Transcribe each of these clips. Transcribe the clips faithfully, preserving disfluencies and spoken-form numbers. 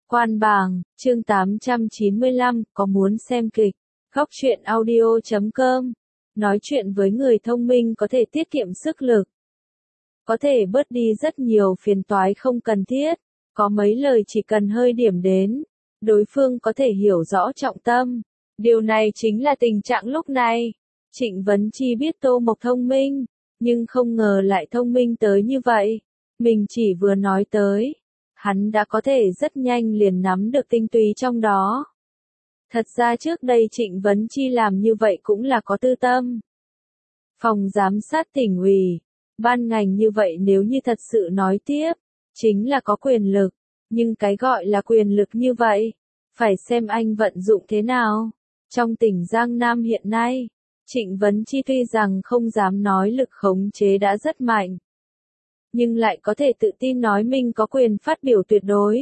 Quan bảng, chương tám trăm chín mươi lăm, có muốn xem kịch? Góc truyện audio chấm com. Nói chuyện với người thông minh có thể tiết kiệm sức lực. Có thể bớt đi rất nhiều phiền toái không cần thiết. Có mấy lời chỉ cần hơi điểm đến. Đối phương có thể hiểu rõ trọng tâm. Điều này chính là tình trạng lúc này. Trịnh Vấn Chi biết Tô Mộc thông minh, nhưng không ngờ lại thông minh tới như vậy. Mình chỉ vừa nói tới, hắn đã có thể rất nhanh liền nắm được tinh túy trong đó. Thật ra trước đây Trịnh Vấn Chi làm như vậy cũng là có tư tâm. Phòng giám sát tỉnh ủy, ban ngành như vậy nếu như thật sự nói tiếp, chính là có quyền lực, nhưng cái gọi là quyền lực như vậy, phải xem anh vận dụng thế nào. Trong tỉnh Giang Nam hiện nay, Trịnh Vấn Chi tuy rằng không dám nói lực khống chế đã rất mạnh, nhưng lại có thể tự tin nói mình có quyền phát biểu tuyệt đối.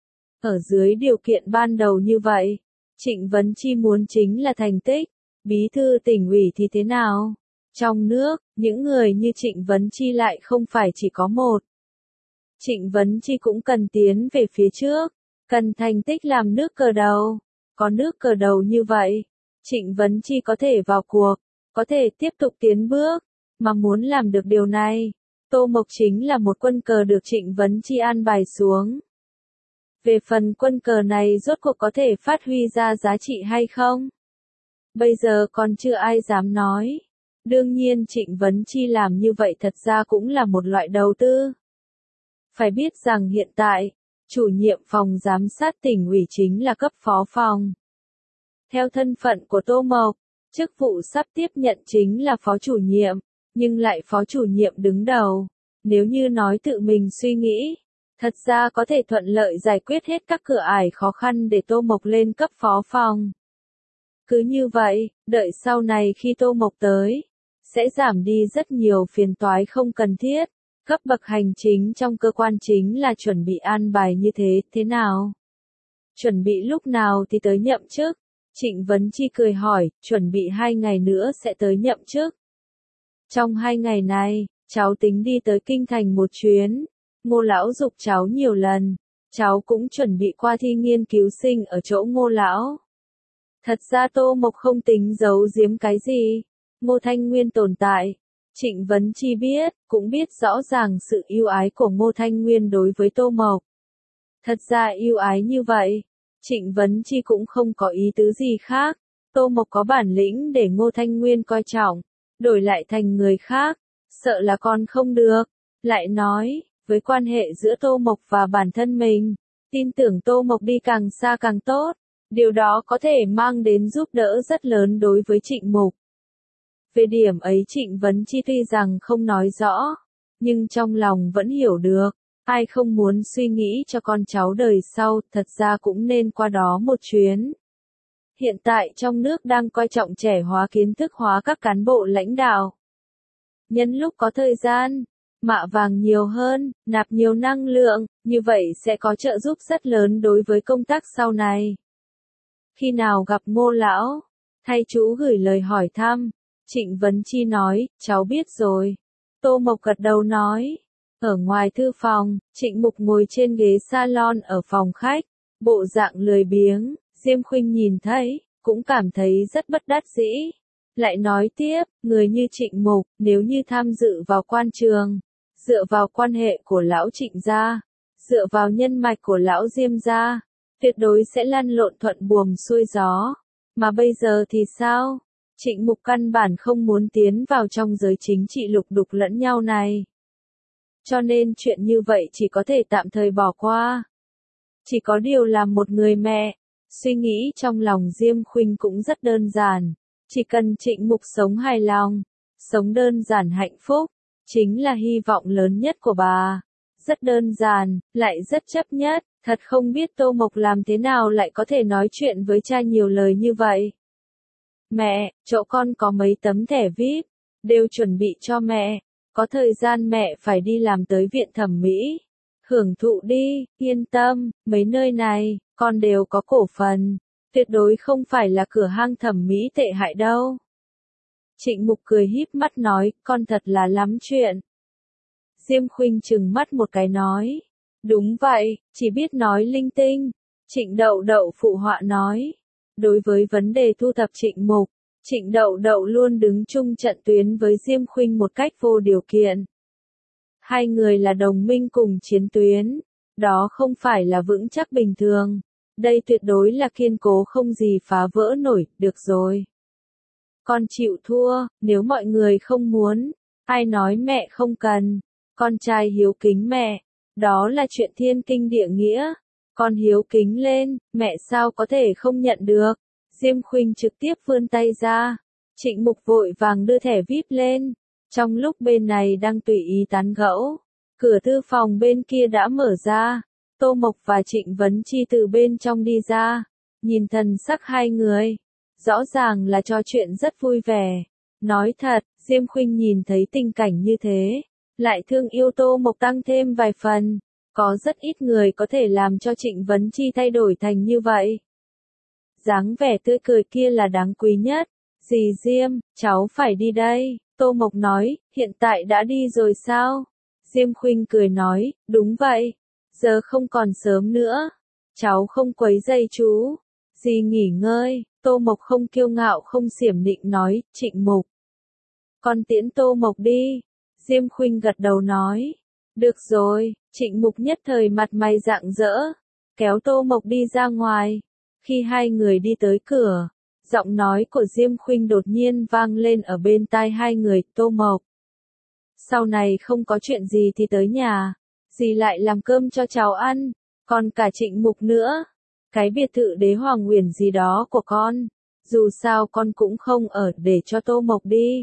Ở dưới điều kiện ban đầu như vậy, Trịnh Vấn Chi muốn chính là thành tích, bí thư tỉnh ủy thì thế nào? Trong nước, những người như Trịnh Vấn Chi lại không phải chỉ có một. Trịnh Vấn Chi cũng cần tiến về phía trước, cần thành tích làm nước cờ đầu. Có nước cờ đầu như vậy, Trịnh Vấn Chi có thể vào cuộc, có thể tiếp tục tiến bước, mà muốn làm được điều này, Tô Mộc chính là một quân cờ được Trịnh Vấn Chi an bài xuống. Về phần quân cờ này rốt cuộc có thể phát huy ra giá trị hay không? Bây giờ còn chưa ai dám nói. Đương nhiên Trịnh Vấn Chi làm như vậy thật ra cũng là một loại đầu tư. Phải biết rằng hiện tại, chủ nhiệm phòng giám sát tỉnh ủy chính là cấp phó phòng. Theo thân phận của Tô Mộc, chức vụ sắp tiếp nhận chính là phó chủ nhiệm, nhưng lại phó chủ nhiệm đứng đầu. Nếu như nói tự mình suy nghĩ, thật ra có thể thuận lợi giải quyết hết các cửa ải khó khăn để Tô Mộc lên cấp phó phòng. Cứ như vậy, đợi sau này khi Tô Mộc tới, sẽ giảm đi rất nhiều phiền toái không cần thiết. Cấp bậc hành chính trong cơ quan chính là chuẩn bị an bài như thế, thế nào? Chuẩn bị lúc nào thì tới nhậm chức? Trịnh Vấn Chi cười hỏi, chuẩn bị hai ngày nữa sẽ tới nhậm chức. Trong hai ngày này, cháu tính đi tới Kinh Thành một chuyến. Ngô Lão giục cháu nhiều lần, cháu cũng chuẩn bị qua thi nghiên cứu sinh ở chỗ Ngô Lão. Thật ra Tô Mộc không tính giấu giếm cái gì. Ngô Thanh Nguyên tồn tại. Trịnh Vấn Chi biết, cũng biết rõ ràng sự yêu ái của Ngô Thanh Nguyên đối với Tô Mộc. Thật ra yêu ái như vậy, Trịnh Vấn Chi cũng không có ý tứ gì khác. Tô Mộc có bản lĩnh để Ngô Thanh Nguyên coi trọng, đổi lại thành người khác, sợ là con không được. Lại nói, với quan hệ giữa Tô Mộc và bản thân mình, tin tưởng Tô Mộc đi càng xa càng tốt. Điều đó có thể mang đến giúp đỡ rất lớn đối với Trịnh Mục. Về điểm ấy Trịnh Vấn Chi tuy rằng không nói rõ, nhưng trong lòng vẫn hiểu được. Ai không muốn suy nghĩ cho con cháu đời sau, thật ra cũng nên qua đó một chuyến. Hiện tại trong nước đang coi trọng trẻ hóa kiến thức hóa các cán bộ lãnh đạo. Nhân lúc có thời gian, mạ vàng nhiều hơn, nạp nhiều năng lượng, như vậy sẽ có trợ giúp rất lớn đối với công tác sau này. Khi nào gặp Ngô Lão, thay chú gửi lời hỏi thăm. Trịnh Vấn Chi nói, cháu biết rồi. Tô Mộc gật đầu nói. Ở ngoài thư phòng, Trịnh Mục ngồi trên ghế salon ở phòng khách, bộ dạng lười biếng. Diêm Khuynh nhìn thấy, cũng cảm thấy rất bất đắc dĩ. Lại nói tiếp, người như Trịnh Mục, nếu như tham dự vào quan trường, dựa vào quan hệ của lão Trịnh gia, dựa vào nhân mạch của lão Diêm gia, tuyệt đối sẽ lăn lộn thuận buồm xuôi gió. Mà bây giờ thì sao? Trịnh Mục căn bản không muốn tiến vào trong giới chính trị lục đục lẫn nhau này. Cho nên chuyện như vậy chỉ có thể tạm thời bỏ qua. Chỉ có điều là một người mẹ, suy nghĩ trong lòng Diêm Khuynh cũng rất đơn giản. Chỉ cần Trịnh Mục sống hài lòng, sống đơn giản hạnh phúc, chính là hy vọng lớn nhất của bà. Rất đơn giản, lại rất chấp nhất, thật không biết Tô Mộc làm thế nào lại có thể nói chuyện với cha nhiều lời như vậy. Mẹ, chỗ con có mấy tấm thẻ vi ai pi, đều chuẩn bị cho mẹ. Có thời gian mẹ phải đi làm tới viện thẩm mỹ. Hưởng thụ đi, yên tâm, mấy nơi này, con đều có cổ phần. Tuyệt đối không phải là cửa hang thẩm mỹ tệ hại đâu. Trịnh Mục cười híp mắt nói, con thật là lắm chuyện. Diêm Khuynh trừng mắt một cái nói. Đúng vậy, chỉ biết nói linh tinh. Trịnh Đậu Đậu phụ họa nói. Đối với vấn đề thu thập Trịnh Mục, Trịnh Đậu Đậu luôn đứng chung trận tuyến với Diêm Khuynh một cách vô điều kiện. Hai người là đồng minh cùng chiến tuyến, đó không phải là vững chắc bình thường, đây tuyệt đối là kiên cố không gì phá vỡ nổi, được rồi. Con chịu thua, nếu mọi người không muốn, ai nói mẹ không cần, con trai hiếu kính mẹ, đó là chuyện thiên kinh địa nghĩa, con hiếu kính lên, mẹ sao có thể không nhận được. Diêm Khuynh trực tiếp vươn tay ra, Trịnh Mục vội vàng đưa thẻ vi ai pi lên, trong lúc bên này đang tùy ý tán gẫu, cửa thư phòng bên kia đã mở ra, Tô Mộc và Trịnh Vấn Chi từ bên trong đi ra, nhìn thần sắc hai người, rõ ràng là trò chuyện rất vui vẻ. Nói thật, Diêm Khuynh nhìn thấy tình cảnh như thế, lại thương yêu Tô Mộc tăng thêm vài phần, có rất ít người có thể làm cho Trịnh Vấn Chi thay đổi thành như vậy. Dáng vẻ tươi cười kia là đáng quý nhất. Dì Diêm, cháu phải đi đây, Tô Mộc nói, hiện tại đã đi rồi sao? Diêm Khuynh cười nói, đúng vậy, giờ không còn sớm nữa, cháu không quấy rầy chú, dì nghỉ ngơi. Tô Mộc không kiêu ngạo không xiểm nịnh nói, Trịnh Mục. Con tiễn Tô Mộc đi. Diêm Khuynh gật đầu nói, được rồi. Trịnh Mục nhất thời mặt mày rạng rỡ, kéo Tô Mộc đi ra ngoài. Khi hai người đi tới cửa, giọng nói của Diêm Khuynh đột nhiên vang lên ở bên tai hai người, Tô Mộc. Sau này không có chuyện gì thì tới nhà, dì lại làm cơm cho cháu ăn, còn cả Trịnh Mục nữa. Cái biệt thự Đế Hoàng Uyển gì đó của con, dù sao con cũng không ở để cho Tô Mộc đi.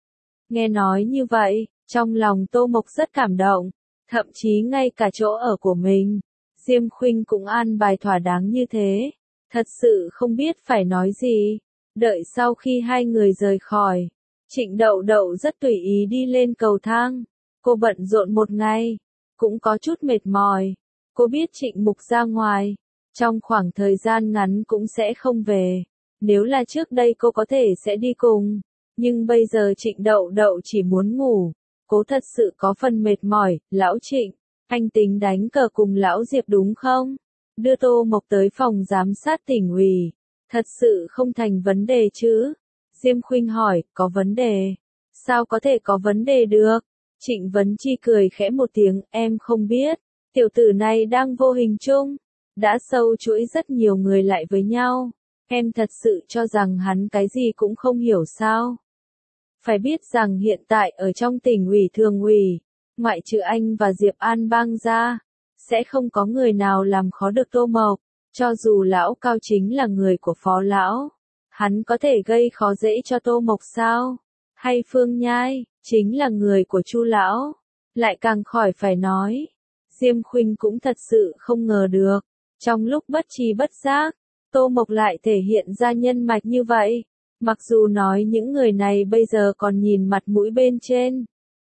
Nghe nói như vậy, trong lòng Tô Mộc rất cảm động, thậm chí ngay cả chỗ ở của mình, Diêm Khuynh cũng an bài thỏa đáng như thế, thật sự không biết phải nói gì. Đợi sau khi hai người rời khỏi, Trịnh Đậu Đậu rất tùy ý đi lên cầu thang, cô bận rộn một ngày, cũng có chút mệt mỏi, cô biết Trịnh Mục ra ngoài, trong khoảng thời gian ngắn cũng sẽ không về, nếu là trước đây cô có thể sẽ đi cùng, nhưng bây giờ Trịnh Đậu Đậu chỉ muốn ngủ, cô thật sự có phần mệt mỏi. Lão Trịnh, anh tính đánh cờ cùng Lão Diệp đúng không? Đưa Tô Mộc tới phòng giám sát tỉnh ủy, thật sự không thành vấn đề chứ? Diêm Khuynh hỏi, có vấn đề? Sao có thể có vấn đề được? Trịnh Vấn Chi cười khẽ một tiếng, em không biết, tiểu tử này đang vô hình chung, đã sâu chuỗi rất nhiều người lại với nhau, em thật sự cho rằng hắn cái gì cũng không hiểu sao? Phải biết rằng hiện tại ở trong tỉnh ủy thường ủy, ngoại trừ anh và Diệp An Bang ra, sẽ không có người nào làm khó được Tô Mộc, cho dù Lão Cao chính là người của Phó Lão, hắn có thể gây khó dễ cho Tô Mộc sao? Hay Phương Nhai, chính là người của Chu Lão, lại càng khỏi phải nói. Diêm Khuynh cũng thật sự không ngờ được, trong lúc bất tri bất giác, Tô Mộc lại thể hiện ra nhân mạch như vậy. Mặc dù nói những người này bây giờ còn nhìn mặt mũi bên trên,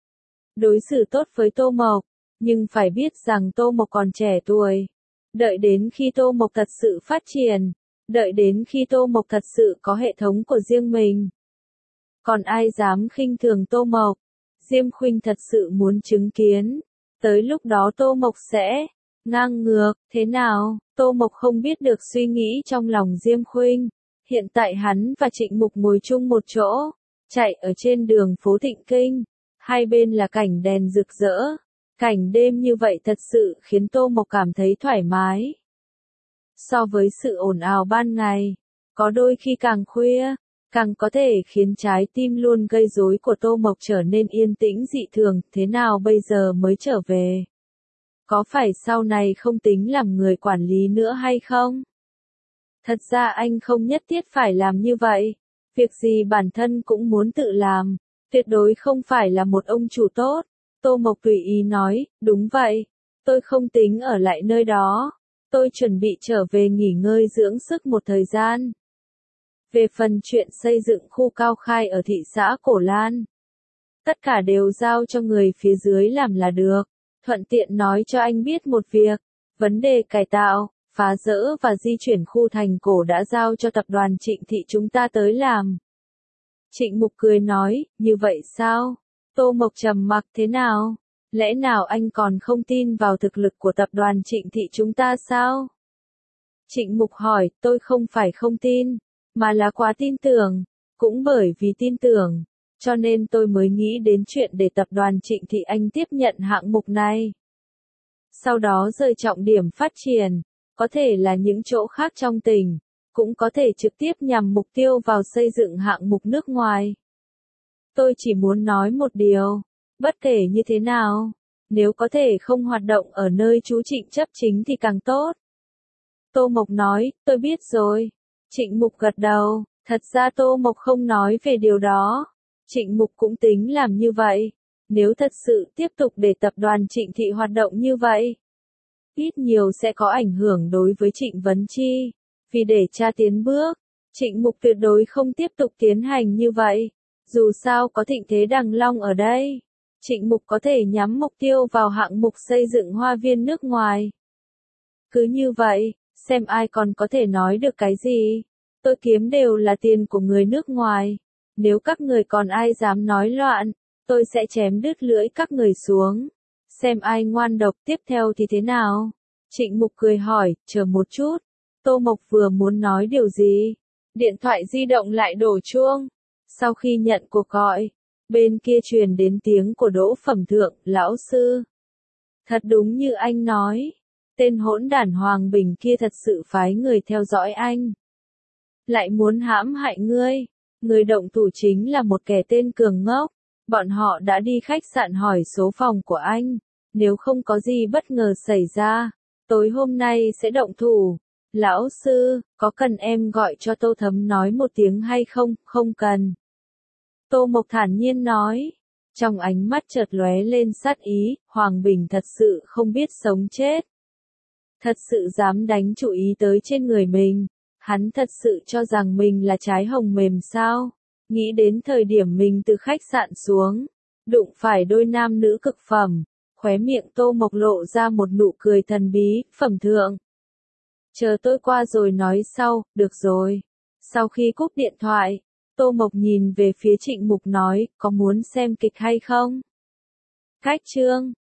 đối xử tốt với Tô Mộc, nhưng phải biết rằng Tô Mộc còn trẻ tuổi. Đợi đến khi Tô Mộc thật sự phát triển, đợi đến khi Tô Mộc thật sự có hệ thống của riêng mình, còn ai dám khinh thường Tô Mộc? Diêm Khuynh thật sự muốn chứng kiến, tới lúc đó Tô Mộc sẽ ngang ngược, thế nào? Tô Mộc không biết được suy nghĩ trong lòng Diêm Khuynh. Hiện tại hắn và Trịnh Mục ngồi chung một chỗ, chạy ở trên đường phố Thịnh Kinh, hai bên là cảnh đèn rực rỡ, cảnh đêm như vậy thật sự khiến Tô Mộc cảm thấy thoải mái. So với sự ồn ào ban ngày, có đôi khi càng khuya, càng có thể khiến trái tim luôn gây rối của Tô Mộc trở nên yên tĩnh dị thường. Thế nào bây giờ mới trở về? Có phải sau này không tính làm người quản lý nữa hay không? Thật ra anh không nhất thiết phải làm như vậy, việc gì bản thân cũng muốn tự làm, tuyệt đối không phải là một ông chủ tốt. Tô Mộc tùy ý nói, đúng vậy, tôi không tính ở lại nơi đó, tôi chuẩn bị trở về nghỉ ngơi dưỡng sức một thời gian. Về phần chuyện xây dựng khu Cao Khai ở thị xã Cổ Lan, tất cả đều giao cho người phía dưới làm là được. Thuận tiện nói cho anh biết một việc, vấn đề cải tạo, phá dỡ và di chuyển khu thành cổ đã giao cho tập đoàn Trịnh Thị chúng ta tới làm. Trịnh Mục cười nói, như vậy sao? Tô Mộc trầm mặc, thế nào? Lẽ nào anh còn không tin vào thực lực của tập đoàn Trịnh Thị chúng ta sao? Trịnh Mục hỏi, tôi không phải không tin, mà là quá tin tưởng. Cũng bởi vì tin tưởng, cho nên tôi mới nghĩ đến chuyện để tập đoàn Trịnh Thị Anh tiếp nhận hạng mục này. Sau đó rời trọng điểm phát triển, có thể là những chỗ khác trong tỉnh, cũng có thể trực tiếp nhằm mục tiêu vào xây dựng hạng mục nước ngoài. Tôi chỉ muốn nói một điều, bất kể như thế nào, nếu có thể không hoạt động ở nơi chú Trịnh chấp chính thì càng tốt. Tô Mộc nói, tôi biết rồi. Trịnh Mục gật đầu, thật ra Tô Mộc không nói về điều đó. Trịnh Mục cũng tính làm như vậy. Nếu thật sự tiếp tục để tập đoàn Trịnh Thị hoạt động như vậy, ít nhiều sẽ có ảnh hưởng đối với Trịnh Vấn Chi. Vì để cha tiến bước, Trịnh Mục tuyệt đối không tiếp tục tiến hành như vậy. Dù sao có Thịnh Thế Đằng Long ở đây, Trịnh Mục có thể nhắm mục tiêu vào hạng mục xây dựng hoa viên nước ngoài. Cứ như vậy, xem ai còn có thể nói được cái gì. Tôi kiếm đều là tiền của người nước ngoài. Nếu các người còn ai dám nói loạn, tôi sẽ chém đứt lưỡi các người xuống. Xem ai ngoan độc tiếp theo thì thế nào. Trịnh Mục cười hỏi, chờ một chút. Tô Mộc vừa muốn nói điều gì. Điện thoại di động lại đổ chuông. Sau khi nhận cuộc gọi, bên kia truyền đến tiếng của Đỗ Phẩm Thượng, lão sư. Thật đúng như anh nói. Tên hỗn đản Hoàng Bình kia thật sự phái người theo dõi anh. Lại muốn hãm hại ngươi. Người động thủ chính là một kẻ tên cường ngốc. Bọn họ đã đi khách sạn hỏi số phòng của anh. Nếu không có gì bất ngờ xảy ra, tối hôm nay sẽ động thủ. Lão sư, có cần em gọi cho Tô Thấm nói một tiếng hay không? Không cần. Tô Mộc thản nhiên nói. Trong ánh mắt chợt lóe lên sát ý, Hoàng Bình thật sự không biết sống chết. Thật sự dám đánh chủ ý tới trên người mình. Hắn thật sự cho rằng mình là trái hồng mềm sao? Nghĩ đến thời điểm mình từ khách sạn xuống, đụng phải đôi nam nữ cực phẩm, khóe miệng Tô Mộc lộ ra một nụ cười thần bí, Phẩm Thượng. Chờ tôi qua rồi nói sau, được rồi. Sau khi cúp điện thoại, Tô Mộc nhìn về phía Trịnh Mục nói, có muốn xem kịch hay không? Khách trương.